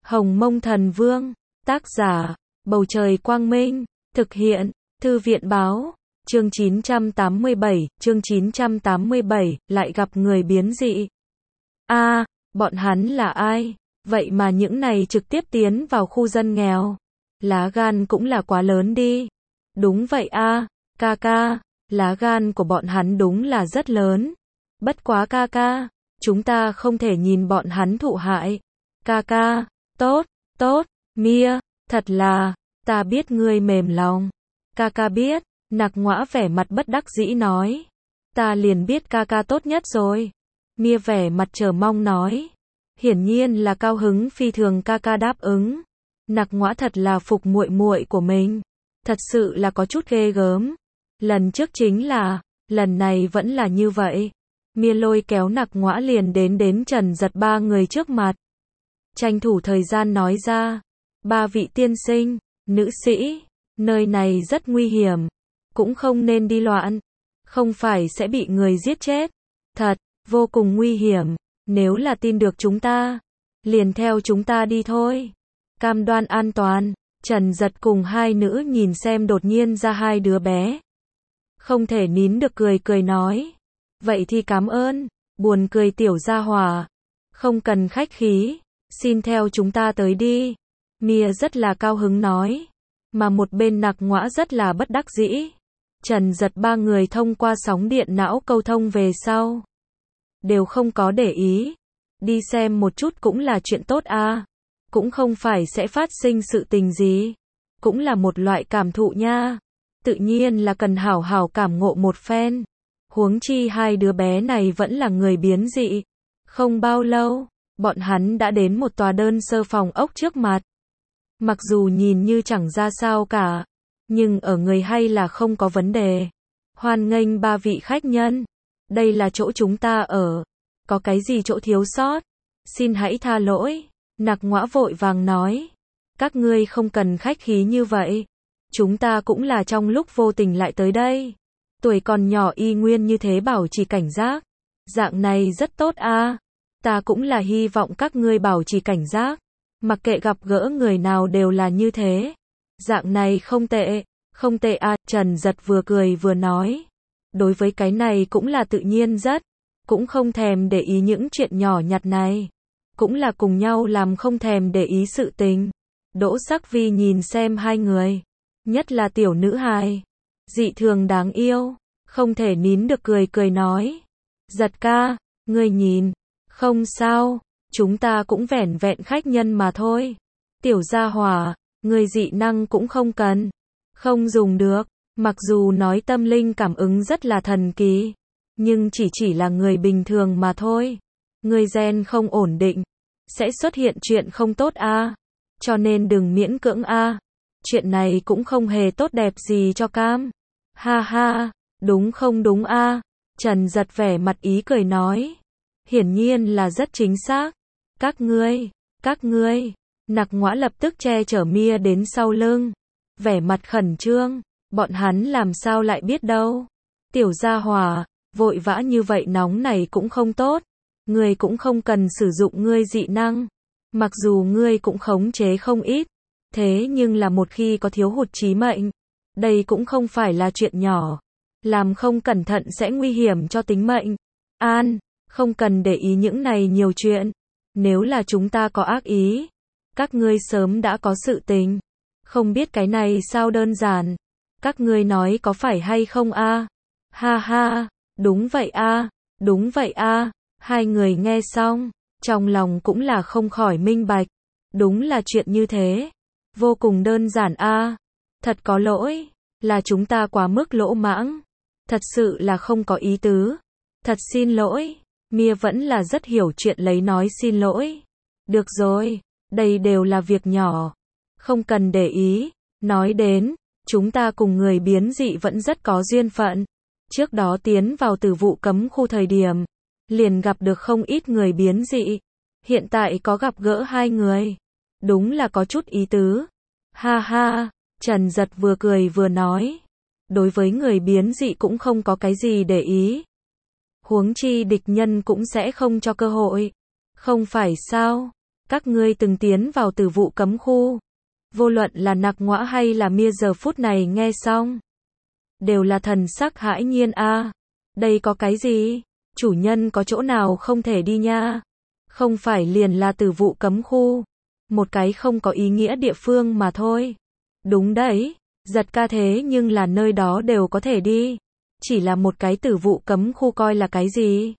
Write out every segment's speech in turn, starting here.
Hồng Mông Thần Vương, tác giả, Bầu Trời Quang Minh, thực hiện, Thư viện Báo, chương 987, lại gặp người biến dị. Bọn hắn là ai? Vậy mà những này trực tiếp tiến vào khu dân nghèo. Lá gan cũng là quá lớn đi. Đúng vậy ca ca, lá gan của bọn hắn đúng là rất lớn. Bất quá ca ca, chúng ta không thể nhìn bọn hắn thụ hại. Ca ca, tốt, Mia, thật là, ta biết ngươi mềm lòng. Ca ca biết, Nặc Ngõa vẻ mặt bất đắc dĩ nói. Ta liền biết ca ca tốt nhất rồi. Mia vẻ mặt chờ mong nói. Hiển nhiên là cao hứng phi thường ca ca đáp ứng. Nặc Ngõa thật là phục muội muội của mình. Thật sự là có chút ghê gớm. Lần trước chính là, lần này vẫn là như vậy. Mia lôi kéo Nặc Ngõa liền đến Trần Giật ba người trước mặt. Tranh thủ thời gian nói ra. Ba vị tiên sinh, nữ sĩ, nơi này rất nguy hiểm. Cũng không nên đi loạn. Không phải sẽ bị người giết chết. Thật, vô cùng nguy hiểm. Nếu là tin được chúng ta, liền theo chúng ta đi thôi. Cam đoan an toàn. Trần Giật cùng hai nữ nhìn xem đột nhiên ra hai đứa bé. Không thể nín được cười nói. Vậy thì cảm ơn. Buồn cười tiểu gia hỏa. Không cần khách khí. Xin theo chúng ta tới đi. Mia rất là cao hứng nói. Mà một bên Nặc Ngõa rất là bất đắc dĩ. Trần Giật ba người thông qua sóng điện não câu thông về sau. Đều không có để ý. Đi xem một chút cũng là chuyện tốt Cũng không phải sẽ phát sinh sự tình gì. Cũng là một loại cảm thụ nha. Tự nhiên là cần hảo hảo cảm ngộ một phen. Huống chi hai đứa bé này vẫn là người biến dị. Không bao lâu, bọn hắn đã đến một tòa đơn sơ phòng ốc trước mặt. Mặc dù nhìn như chẳng ra sao cả, nhưng ở người hay là không có vấn đề. Hoan nghênh ba vị khách nhân. Đây là chỗ chúng ta ở. Có cái gì chỗ thiếu sót? Xin hãy tha lỗi. Nặc Ngõa vội vàng nói. Các ngươi không cần khách khí như vậy. Chúng ta cũng là trong lúc vô tình lại tới đây. Tuổi còn nhỏ y nguyên như thế bảo trì cảnh giác. Dạng này rất tốt Ta cũng là hy vọng các ngươi bảo trì cảnh giác. Mặc kệ gặp gỡ người nào đều là như thế. Dạng này không tệ Trần Giật vừa cười vừa nói. Đối với cái này cũng là tự nhiên rất. Cũng không thèm để ý những chuyện nhỏ nhặt này. Cũng là cùng nhau làm không thèm để ý sự tình. Đỗ Sắc Vi nhìn xem hai người. Nhất là tiểu nữ hài. Dị thường đáng yêu. Không thể nín được cười nói. Giật ca, ngươi nhìn. Không sao. Chúng ta cũng vẻn vẹn khách nhân mà thôi. Tiểu gia hỏa, người dị năng cũng không cần. Không dùng được. Mặc dù nói tâm linh cảm ứng rất là thần kỳ. Nhưng chỉ là người bình thường mà thôi. Người gen không ổn định. Sẽ xuất hiện chuyện không tốt Cho nên đừng miễn cưỡng Chuyện này cũng không hề tốt đẹp gì cho Cam. Ha, đúng không đúng Trần Giật vẻ mặt ý cười nói. Hiển nhiên là rất chính xác. Các ngươi. Nặc Ngõa lập tức che chở Mia đến sau lưng. Vẻ mặt khẩn trương. Bọn hắn làm sao lại biết đâu. Tiểu gia hỏa, vội vã như vậy nóng này cũng không tốt. Ngươi cũng không cần sử dụng ngươi dị năng. Mặc dù ngươi cũng khống chế không ít. Thế nhưng là một khi có thiếu hụt chí mệnh. Đây cũng không phải là chuyện nhỏ. Làm không cẩn thận sẽ nguy hiểm cho tính mệnh. Không cần để ý những này nhiều chuyện. Nếu là chúng ta có ác ý. Các ngươi sớm đã có sự tình. Không biết cái này sao đơn giản. Các ngươi nói có phải hay không Ha, đúng vậy Hai người nghe xong, trong lòng cũng là không khỏi minh bạch. Đúng là chuyện như thế. Vô cùng đơn giản Thật có lỗi. Là chúng ta quá mức lỗ mãng. Thật sự là không có ý tứ. Thật xin lỗi. Mia vẫn là rất hiểu chuyện lấy nói xin lỗi. Được rồi. Đây đều là việc nhỏ. Không cần để ý. Nói đến, chúng ta cùng người biến dị vẫn rất có duyên phận. Trước đó tiến vào Tử Vụ Cấm Khu thời điểm, liền gặp được không ít người biến dị. Hiện tại có gặp gỡ hai người. Đúng là có chút ý tứ. Ha, Trần Giật vừa cười vừa nói. Đối với người biến dị cũng không có cái gì để ý. Huống chi địch nhân cũng sẽ không cho cơ hội. Không phải sao? Các ngươi từng tiến vào tử vụ cấm khu. Vô luận là Nặc Ngõa hay là Mia giờ phút này nghe xong. Đều là thần sắc hãi nhiên a. Đây có cái gì? Chủ nhân có chỗ nào không thể đi nha? Không phải liền là tử vụ cấm khu. Một cái không có ý nghĩa địa phương mà thôi. Đúng đấy, giật ca thế nhưng là nơi đó đều có thể đi. Chỉ là một cái tử vụ cấm khu coi là cái gì?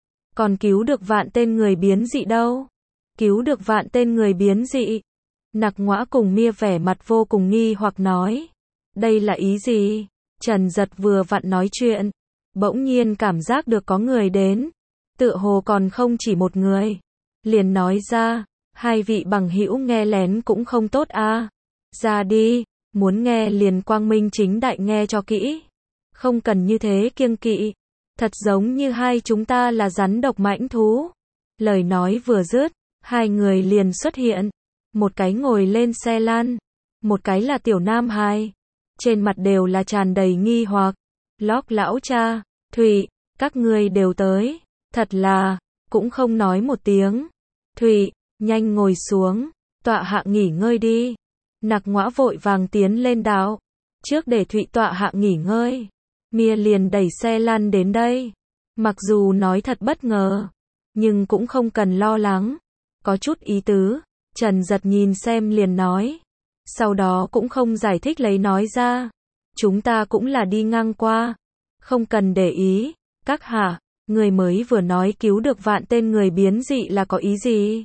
Còn cứu được vạn tên người biến dị đâu? Cứu được vạn tên người biến dị? Nặc Ngõa cùng Mia vẻ mặt vô cùng nghi hoặc nói. Đây là ý gì? Trần Giật vừa vặn nói chuyện. Bỗng nhiên cảm giác được có người đến. Tựa hồ còn không chỉ một người. Liền nói ra. Hai vị bằng hữu nghe lén cũng không tốt a. Ra đi. Muốn nghe liền quang minh chính đại nghe cho kỹ. Không cần như thế kiêng kỵ. Thật giống như hai chúng ta là rắn độc mãnh thú. Lời nói vừa dứt. Hai người liền xuất hiện. Một cái ngồi lên xe lăn. Một cái là tiểu nam hài. Trên mặt đều là tràn đầy nghi hoặc. Lóc lão cha. Thụy, các ngươi đều tới. Thật là. Cũng không nói một tiếng. Thụy, nhanh ngồi xuống. Tọa hạ nghỉ ngơi đi. Nặc Ngõa vội vàng tiến lên đạo. Trước để Thụy tọa hạ nghỉ ngơi. Mia liền đẩy xe lăn đến đây. Mặc dù nói thật bất ngờ. Nhưng cũng không cần lo lắng. Có chút ý tứ. Trần Giật nhìn xem liền nói. Sau đó cũng không giải thích lấy nói ra. Chúng ta cũng là đi ngang qua. Không cần để ý. Các hạ, người mới vừa nói cứu được vạn tên người biến dị là có ý gì?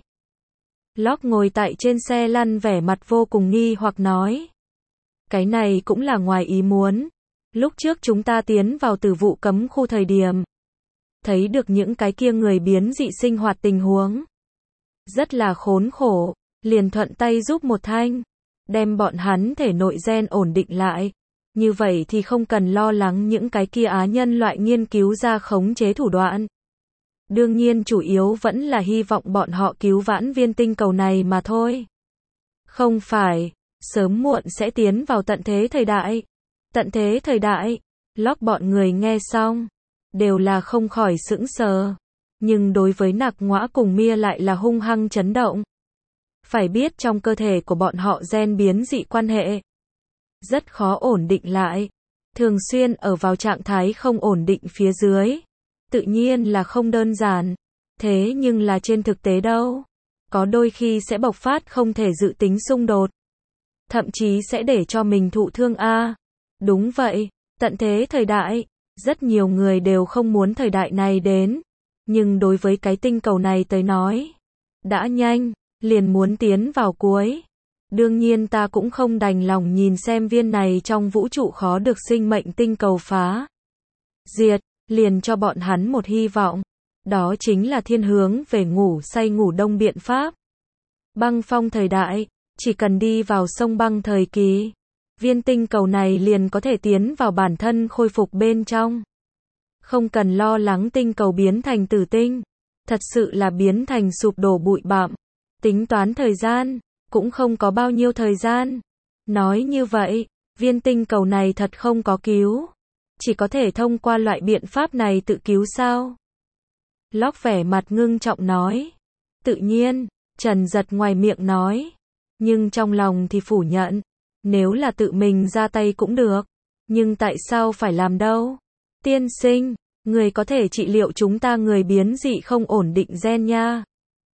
Locke ngồi tại trên xe lăn vẻ mặt vô cùng nghi hoặc nói. Cái này cũng là ngoài ý muốn. Lúc trước chúng ta tiến vào tử vụ cấm khu thời điểm. Thấy được những cái kia người biến dị sinh hoạt tình huống. Rất là khốn khổ. Liền thuận tay giúp một thanh. Đem bọn hắn thể nội gen ổn định lại. Như vậy thì không cần lo lắng những cái kia á nhân loại nghiên cứu ra khống chế thủ đoạn. Đương nhiên chủ yếu vẫn là hy vọng bọn họ cứu vãn viên tinh cầu này mà thôi. Không phải, sớm muộn sẽ tiến vào tận thế thời đại. Tận thế thời đại, Locke bọn người nghe xong, đều là không khỏi sững sờ. Nhưng đối với Nặc Ngõa cùng Mia lại là hung hăng chấn động. Phải biết trong cơ thể của bọn họ gen biến dị quan hệ. Rất khó ổn định lại. Thường xuyên ở vào trạng thái không ổn định phía dưới. Tự nhiên là không đơn giản. Thế nhưng là trên thực tế đâu. Có đôi khi sẽ bộc phát không thể dự tính xung đột. Thậm chí sẽ để cho mình thụ thương a. Đúng vậy, tận thế thời đại. Rất nhiều người đều không muốn thời đại này đến. Nhưng đối với cái tinh cầu này tới nói. Đã nhanh, liền muốn tiến vào cuối. Đương nhiên ta cũng không đành lòng nhìn xem viên này trong vũ trụ khó được sinh mệnh tinh cầu phá. Diệt, liền cho bọn hắn một hy vọng. Đó chính là thiên hướng về ngủ say ngủ đông biện pháp. Băng phong thời đại, chỉ cần đi vào sông băng thời kỳ. Viên tinh cầu này liền có thể tiến vào bản thân khôi phục bên trong. Không cần lo lắng tinh cầu biến thành tử tinh. Thật sự là biến thành sụp đổ bụi bặm. Tính toán thời gian. Cũng không có bao nhiêu thời gian. Nói như vậy, viên tinh cầu này thật không có cứu. Chỉ có thể thông qua loại biện pháp này tự cứu sao? Locke vẻ mặt ngưng trọng nói. Tự nhiên, Trần Giật ngoài miệng nói. Nhưng trong lòng thì phủ nhận. Nếu là tự mình ra tay cũng được. Nhưng tại sao phải làm đâu? Tiên sinh, người có thể trị liệu chúng ta người biến dị không ổn định gen nha.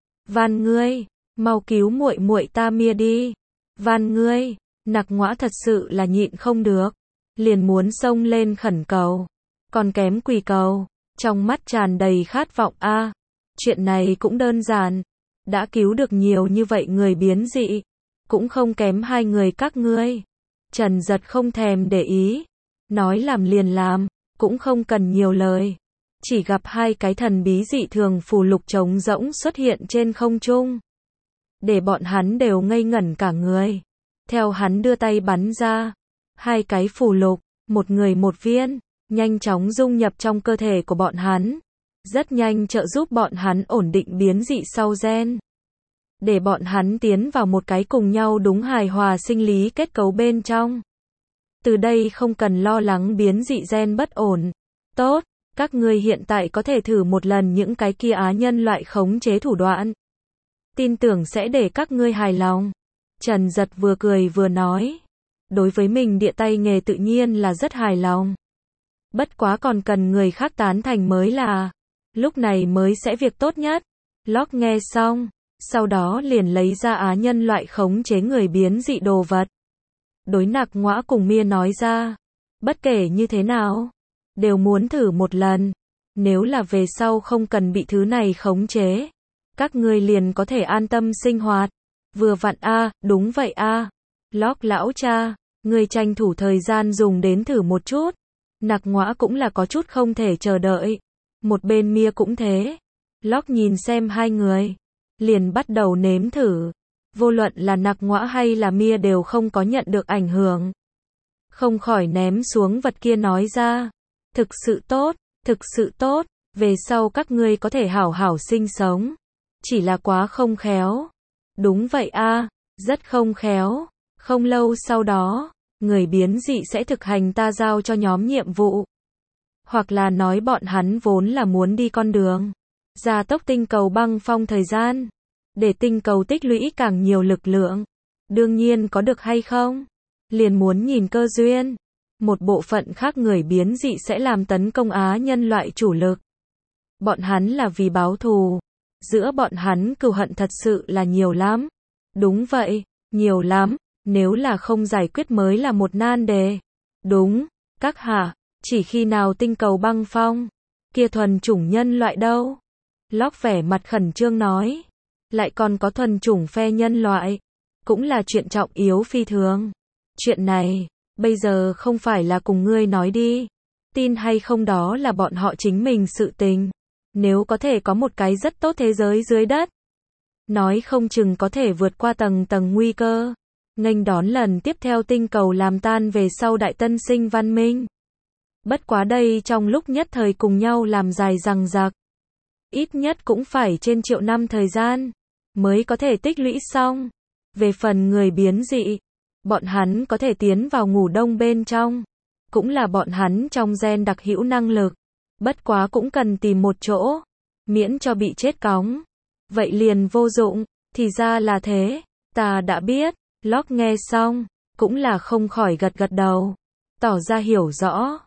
Van ngươi. Mau cứu muội muội ta Mia đi. Van ngươi. Nặc Ngõa thật sự là nhịn không được. Liền muốn xông lên khẩn cầu. Còn kém quỳ cầu. Trong mắt tràn đầy khát vọng a. Chuyện này cũng đơn giản. Đã cứu được nhiều như vậy người biến dị. Cũng không kém hai người các ngươi. Trần Giật không thèm để ý. Nói làm liền làm. Cũng không cần nhiều lời. Chỉ gặp hai cái thần bí dị thường phù lục trống rỗng xuất hiện trên không trung. Để bọn hắn đều ngây ngẩn cả người. Theo hắn đưa tay bắn ra. Hai cái phù lục, một người một viên, nhanh chóng dung nhập trong cơ thể của bọn hắn. Rất nhanh trợ giúp bọn hắn ổn định biến dị sau gen. Để bọn hắn tiến vào một cái cùng nhau đúng hài hòa sinh lý kết cấu bên trong. Từ đây không cần lo lắng biến dị gen bất ổn. Tốt, các ngươi hiện tại có thể thử một lần những cái kia á nhân loại khống chế thủ đoạn. tin tưởng sẽ để các ngươi hài lòng. Trần Giật vừa cười vừa nói. Đối với mình địa tay nghề tự nhiên là rất hài lòng. Bất quá còn cần người khác tán thành mới là. Lúc này mới sẽ việc tốt nhất. Locke nghe xong. Sau đó liền lấy ra á nhân loại khống chế người biến dị đồ vật. Đối Nạc Ngõa cùng Mia nói ra. Bất kể như thế nào. Đều muốn thử một lần. Nếu là về sau không cần bị thứ này khống chế. Các ngươi liền có thể an tâm sinh hoạt. Vừa vặn a, đúng vậy a. Locke lão cha, ngươi tranh thủ thời gian dùng đến thử một chút. Nạc Ngõa cũng là có chút không thể chờ đợi. Một bên Mia cũng thế. Locke nhìn xem hai người. Liền bắt đầu nếm thử. Vô luận là Nạc Ngõa hay là Mia đều không có nhận được ảnh hưởng. Không khỏi ném xuống vật kia nói ra. Thực sự tốt, thực sự tốt. Về sau các ngươi có thể hảo hảo sinh sống. Chỉ là quá không khéo. Đúng vậy a, rất không khéo. Không lâu sau đó, người biến dị sẽ thực hành ta giao cho nhóm nhiệm vụ. Hoặc là nói bọn hắn vốn là muốn đi con đường gia tốc tinh cầu băng phong thời gian, để tinh cầu tích lũy càng nhiều lực lượng. Đương nhiên có được hay không, liền muốn nhìn cơ duyên. Một bộ phận khác người biến dị sẽ làm tấn công á nhân loại chủ lực. Bọn hắn là vì báo thù. Giữa bọn hắn cừu hận thật sự là nhiều lắm. Đúng vậy, nhiều lắm. Nếu là không giải quyết mới là một nan đề. Đúng, các hạ, chỉ khi nào tinh cầu băng phong, kia thuần chủng nhân loại đâu? Locke vẻ mặt khẩn trương nói. Lại còn có thuần chủng phe nhân loại. Cũng là chuyện trọng yếu phi thường. Chuyện này, bây giờ không phải là cùng ngươi nói đi. Tin hay không đó là bọn họ chính mình sự tình. Nếu có thể có một cái rất tốt thế giới dưới đất. Nói không chừng có thể vượt qua tầng nguy cơ. Nghênh đón lần tiếp theo tinh cầu làm tan về sau đại tân sinh văn minh. Bất quá đây trong lúc nhất thời cùng nhau làm dài dằng dặc. Ít nhất cũng phải trên triệu năm thời gian. Mới có thể tích lũy xong. Về phần người biến dị. Bọn hắn có thể tiến vào ngủ đông bên trong. Cũng là bọn hắn trong gen đặc hữu năng lực. Bất quá cũng cần tìm một chỗ. Miễn cho bị chết cóng. Vậy liền vô dụng. Thì ra là thế. Ta đã biết. Locke nghe xong. Cũng là không khỏi gật gật đầu. Tỏ ra hiểu rõ.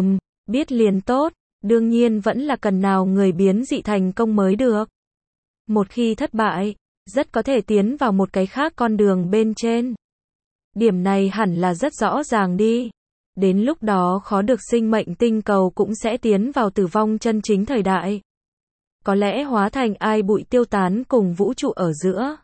Biết liền tốt. Đương nhiên vẫn là cần nào người biến dị thành công mới được. Một khi thất bại. Rất có thể tiến vào một cái khác con đường bên trên. Điểm này hẳn là rất rõ ràng đi. Đến lúc đó khó được sinh mệnh tinh cầu cũng sẽ tiến vào tử vong chân chính thời đại. Có lẽ hóa thành ai bụi tiêu tán cùng vũ trụ ở giữa.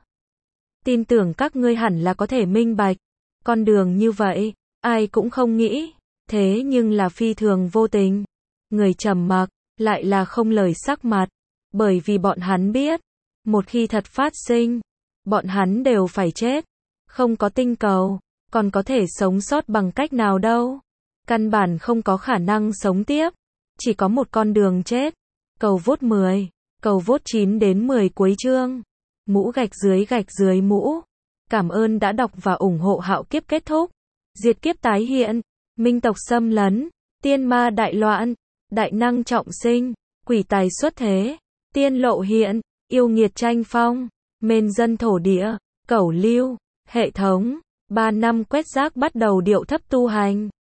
Tin tưởng các ngươi hẳn là có thể minh bạch. Con đường như vậy, ai cũng không nghĩ. Thế nhưng là phi thường vô tình. Người trầm mặc, lại là không lời sắc mặt. Bởi vì bọn hắn biết. Một khi thật phát sinh, bọn hắn đều phải chết. Không có tinh cầu, còn có thể sống sót bằng cách nào đâu. Căn bản không có khả năng sống tiếp. Chỉ có một con đường chết. Cầu vote 10, cầu vote 9 đến 10 cuối chương. Mũ gạch dưới mũ. Cảm ơn đã đọc và ủng hộ Hạo Kiếp kết thúc. Diệt kiếp tái hiện. Minh tộc xâm lấn. Tiên ma đại loạn. Đại năng trọng sinh. Quỷ tài xuất thế. Tiên lộ hiện. Yêu nghiệt tranh phong. Mên dân thổ địa. Cẩu lưu. Hệ thống. 3 năm quét rác bắt đầu điệu thấp tu hành.